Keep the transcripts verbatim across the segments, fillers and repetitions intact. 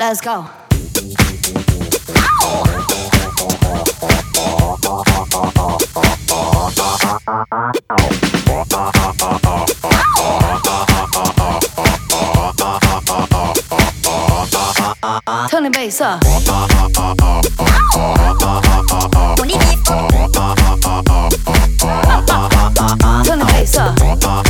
Let's go. Turn the bass up. Turn the bass up.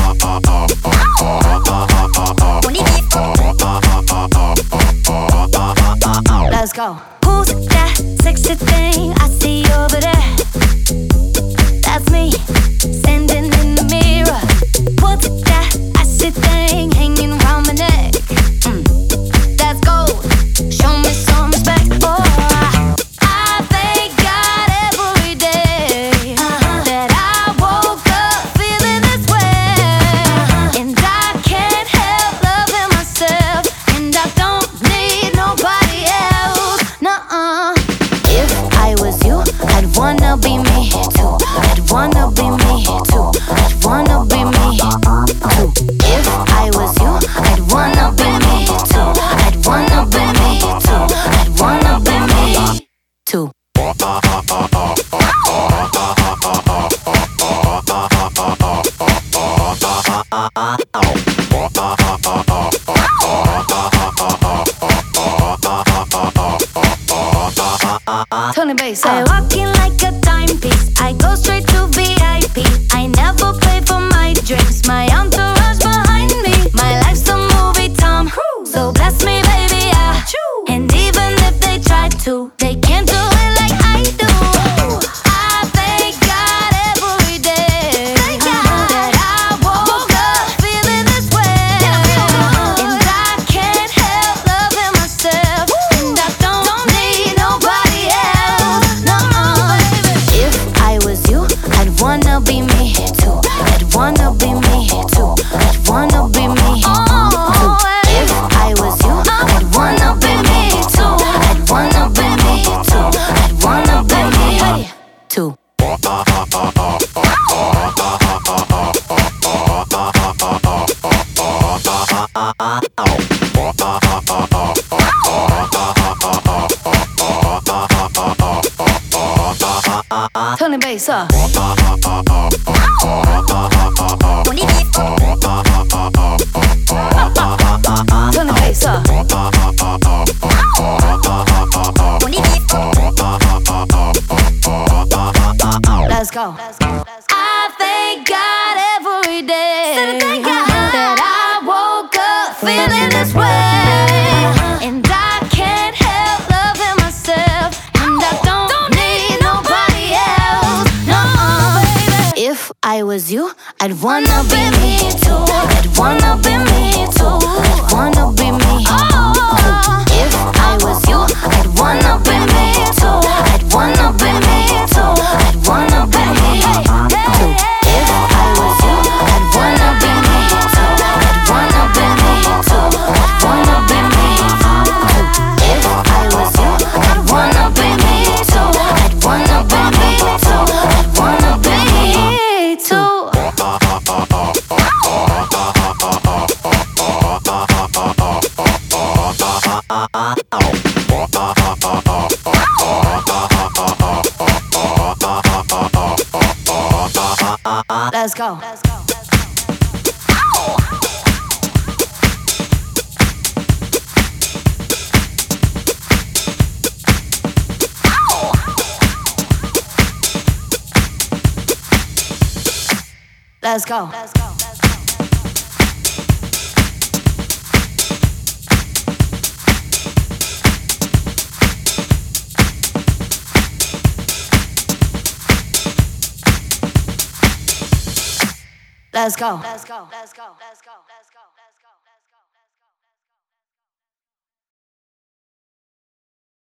Let's go. Who's that sexy thing I see over there? That's me, standing in the mirror. What's that ashy thing hanging round my neck? Mm, that's gold. Show me some respect. Oh, I thank God every day uh-huh. that I woke up feeling this way, and I can't help loving myself, and I don't need nobody else. Nuh-uh. If I was you, I'd wanna be me too. I'd wanna be me too. I'd wanna be me too. If I was you, I'd wanna be me too. I'd wanna be me too. I'd wanna be me too. Turn the bass I up. walk in like a timepiece. I go straight to V I P. I never pay for my drinks. My entourage behind me. My life's a movie, Tom Cruise. So bless me, baby, yeah. And even if they try to, they can't do it like I do. I thank God every day that I woke up feeling this way, and I can't help loving myself, and I don't need nobody else. No, if I was you, I'd wanna be me too. I'd wanna be me too. I'd wanna be me too. If I was you, I'd wanna be me too. I'd wanna be me too. I'd wanna be me too. Turn the bass up. Turn the bass up. Let's go. I thank God every day that I woke up feeling this way, and I can't help loving myself, and I don't need nobody else. No, baby. If I was you, I'd Wanna wanna be be me too. I'd wanna be me too. I'd wanna be me Oh, too. If I was you, I'd wanna be me too. I'd wanna be me too. I'd wanna be me too. If I was you, I'd wanna be me too. I'd wanna be me too. I'd wanna be me too. If I was you, I'd wanna be me too. I'd wanna be me too. I'd wanna be me too. Let's go. Let's go. Let's go. Let's go. Let's go. Let's go. Let's go. Let's go.